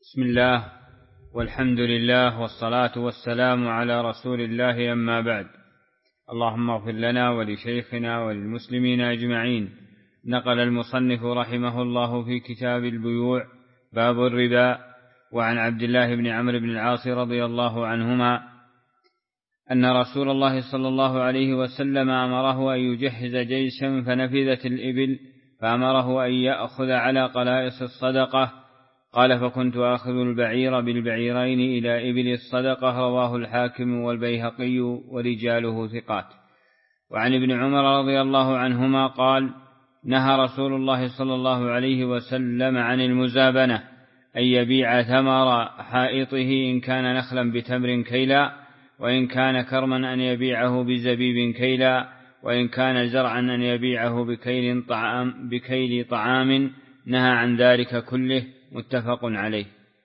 بسم الله والحمد لله والصلاة والسلام على رسول الله، أما بعد. اللهم اغفر لنا ولشيخنا وللمسلمين أجمعين. نقل المصنف رحمه الله في كتاب البيوع باب الربا: وعن عبد الله بن عمرو بن العاص رضي الله عنهما أن رسول الله صلى الله عليه وسلم أمره أن يجهز جيشا فنفذت الإبل، فأمره أن يأخذ على قلائص الصدقة. قال: فكنت آخذ البعير بالبعيرين إلى إبل الصدقة. رواه الحاكم والبيهقي ورجاله ثقات. وعن ابن عمر رضي الله عنهما قال: نهى رسول الله صلى الله عليه وسلم عن المزابنة، أن يبيع ثمر حائطه إن كان نخلا بتمر كيلا، وإن كان كرما أن يبيعه بزبيب كيلا، وإن كان زرعا أن يبيعه بكيل طعام. نهى عن ذلك كله. متفق عليه.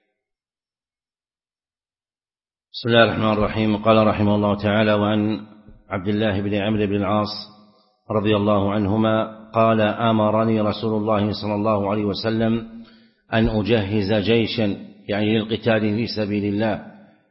بسم الله الرحمن الرحيم. قال رحمه الله تعالى: وعن عبد الله بن عمرو بن العاص رضي الله عنهما قال: أمرني رسول الله صلى الله عليه وسلم أن أجهز جيشا، يعني للقتال في سبيل الله،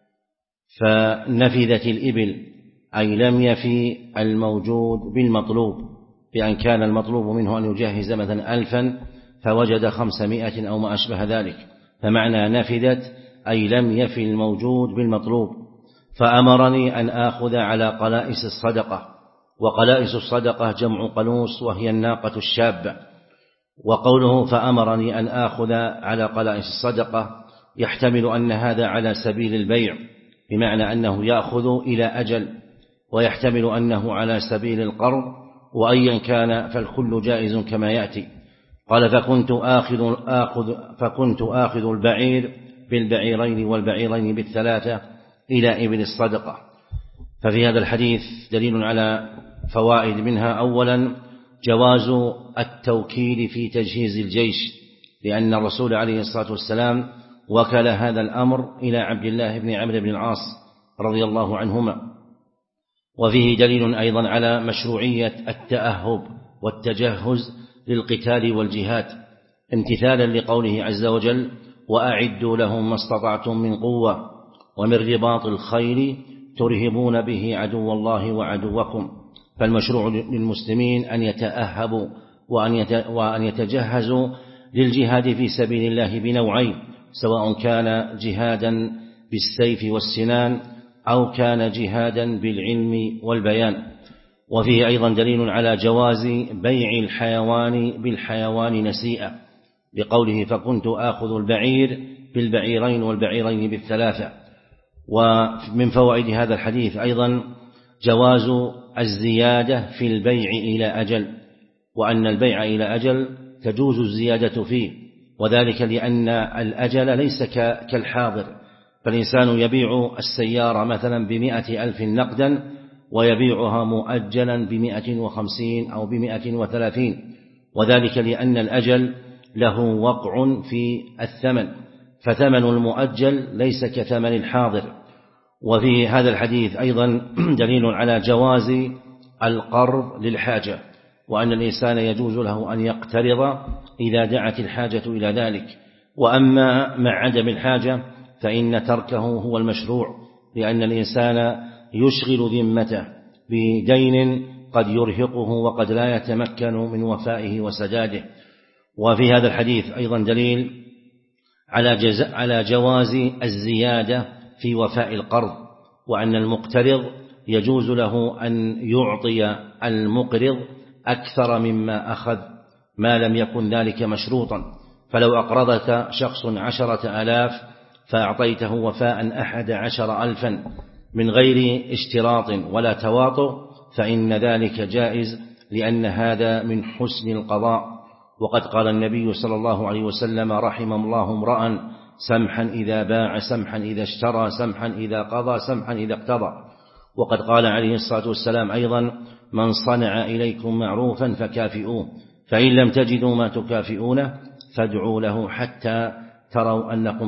فنفذت الإبل، أي لم يفي الموجود بالمطلوب، بأن كان المطلوب منه أن يجهز مثلا 1000 فوجد 500 أو ما أشبه ذلك، فمعنى نفذت أي لم يفي الموجود بالمطلوب. فأمرني أن آخذ على قلائس الصدقة، وقلائس الصدقة جمع قلوس، وهي الناقة الشابة. وقوله فأمرني أن آخذ على قلائس الصدقة يحتمل أن هذا على سبيل البيع، بمعنى أنه يأخذ إلى أجل، ويحتمل أنه على سبيل القرض، وأيا كان فالكل جائز كما يأتي. قال: فكنت آخذ البعير بالبعيرين والبعيرين بالثلاثة إلى إبل الصدقة. ففي هذا الحديث دليل على فوائد، منها أولا جواز التوكيل في تجهيز الجيش، لأن الرسول عليه الصلاة والسلام وكل هذا الأمر إلى عبد الله بن عمرو بن العاص رضي الله عنهما. وفيه دليل أيضا على مشروعية التأهب والتجهز للقتال والجهاد، امتثالا لقوله عز وجل: وأعدوا لهم ما استطعتم من قوة ومن رباط الخيل ترهبون به عدو الله وعدوكم. فالمشروع للمسلمين أن يتأهبوا وأن يتجهزوا للجهاد في سبيل الله بنوعين، سواء كان جهادا بالسيف والسنان أو كان جهادا بالعلم والبيان. وفيه أيضا دليل على جواز بيع الحيوان بالحيوان نسيئة، بقوله فكنت آخذ البعير بالبعيرين والبعيرين بالثلاثة. ومن فوائد هذا الحديث أيضا جواز الزيادة في البيع إلى أجل، وأن البيع إلى أجل تجوز الزيادة فيه، وذلك لأن الأجل ليس كالحاضر، فالإنسان يبيع السيارة مثلا 100,000 نقدا ويبيعها مؤجلا 150 أو 130، وذلك لأن الأجل له وقع في الثمن، فثمن المؤجل ليس كثمن الحاضر. وفي هذا الحديث أيضا دليل على جواز القرض للحاجة، وأن الإنسان يجوز له أن يقترض إذا دعت الحاجة إلى ذلك. وأما مع عدم الحاجة فإن تركه هو المشروع، لأن الإنسان يشغل ذمته بدين قد يرهقه وقد لا يتمكن من وفائه وسداده. وفي هذا الحديث أيضا دليل على جواز الزيادة في وفاء القرض، وأن المقترض يجوز له أن يعطي المقرض أكثر مما أخذ ما لم يكن ذلك مشروطا. فلو أقرضك شخص 10,000 فأعطيته وفاء 11,000 من غير اشتراط ولا تواطؤ، فإن ذلك جائز، لأن هذا من حسن القضاء. وقد قال النبي صلى الله عليه وسلم: رحم الله امرأ سمحا إذا باع، سمحا إذا اشترى، سمحا إذا قضى، سمحا إذا اقتضى. وقد قال عليه الصلاة والسلام أيضا: من صنع إليكم معروفا فكافئوه، فإن لم تجدوا ما تكافئونه فادعوا له حتى تروا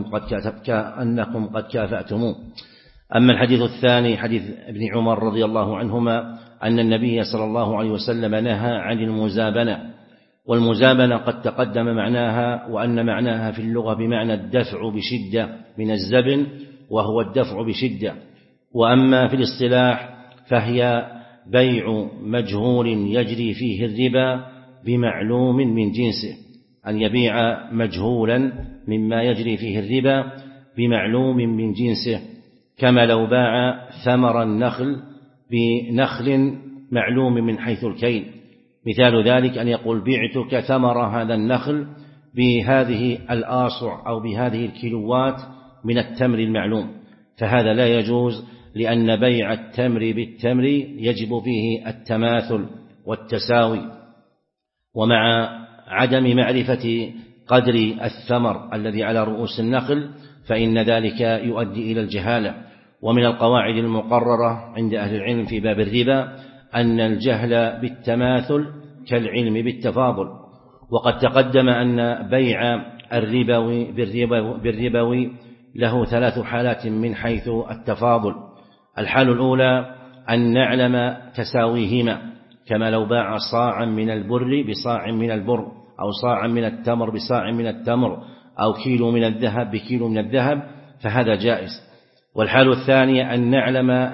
أنكم قد كافأتموه. أما الحديث الثاني حديث ابن عمر رضي الله عنهما أن النبي صلى الله عليه وسلم نهى عن المزابنة، والمزابنة قد تقدم معناها، وأن معناها في اللغة بمعنى الدفع بشدة من الزبن، وهو الدفع بشدة. وأما في الاصطلاح فهي بيع مجهول يجري فيه الربا بمعلوم من جنسه، أن يبيع مجهولا مما يجري فيه الربا بمعلوم من جنسه، كما لو باع ثمر النخل بنخل معلوم من حيث الكيل. مثال ذلك أن يقول بعتك ثمر هذا النخل بهذه الآصع أو بهذه الكيلوات من التمر المعلوم، فهذا لا يجوز، لأن بيع التمر بالتمر يجب فيه التماثل والتساوي، ومع عدم معرفة قدر الثمر الذي على رؤوس النخل فإن ذلك يؤدي إلى الجهالة. ومن القواعد المقررة عند أهل العلم في باب الربا أن الجهل بالتماثل كالعلم بالتفاضل. وقد تقدم أن بيع الربوي بالربوي له 3 حالات من حيث التفاضل. الحال الأولى أن نعلم تساويهما، كما لو باع صاعا من البر بصاع من البر، أو صاعا من التمر بصاع من التمر، أو كيلو من الذهب بكيلو من الذهب، فهذا جائز. والحال الثانية أن نعلم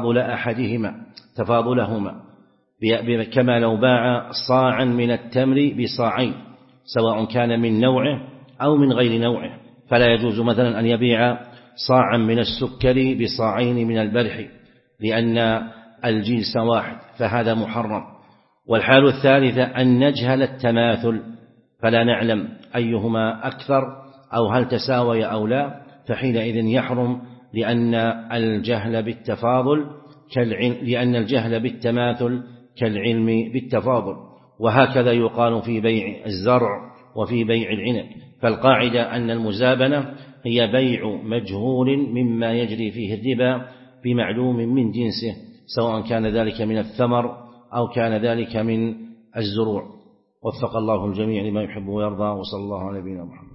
تفاضلهما، كما لو باع صاعا من التمر بصاعين، سواء كان من نوعه أو من غير نوعه، فلا يجوز مثلا أن يبيع صاعا من السكر بصاعين من البلح، لأن الجنس واحد، فهذا محرم. والحال الثالثة أن نجهل التماثل، فلا نعلم أيهما أكثر أو هل تساوي أو لا، فحينئذ يحرم، لأن الجهل بالتماثل كالعلم بالتفاضل. وهكذا يقال في بيع الزرع وفي بيع العنب. فالقاعدة أن المزابنة هي بيع مجهول مما يجري فيه الربا بمعلوم من جنسه، سواء كان ذلك من الثمر أو كان ذلك من الزروع. وفق الله الجميع لما يحب ويرضى، وصلى الله على نبينا محمد.